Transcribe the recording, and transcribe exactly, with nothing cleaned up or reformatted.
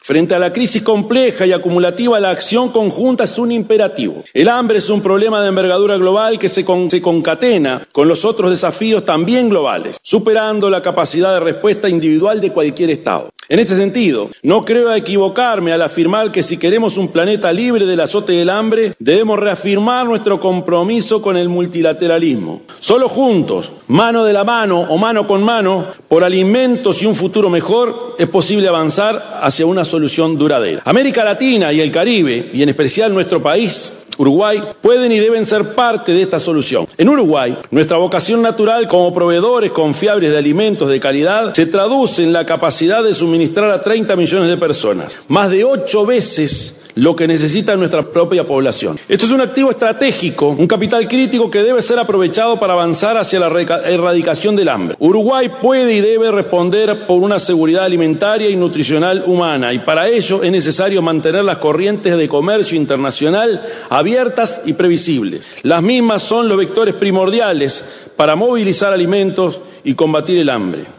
Frente a la crisis compleja y acumulativa, la acción conjunta es un imperativo. El hambre es un problema de envergadura global que se, con, se concatena con los otros desafíos también globales, superando la capacidad de respuesta individual de cualquier Estado. En este sentido, no creo equivocarme al afirmar que si queremos un planeta libre del azote del hambre, debemos reafirmar nuestro compromiso con el multilateralismo. Solo juntos, mano de la mano o mano con mano, por alimentos y un futuro mejor, es posible avanzar hacia una solución duradera. América Latina y el Caribe, y en especial nuestro país, Uruguay, pueden y deben ser parte de esta solución. En Uruguay, nuestra vocación natural como proveedores confiables de alimentos de calidad se traduce en la capacidad de suministrar a treinta millones de personas, más de ocho veces lo que necesita nuestra propia población. Esto es un activo estratégico, un capital crítico que debe ser aprovechado para avanzar hacia la erradicación del hambre. Uruguay puede y debe responder por una seguridad alimentaria y nutricional humana, y para ello es necesario mantener las corrientes de comercio internacional abiertas y previsibles. Las mismas son los vectores primordiales para movilizar alimentos y combatir el hambre.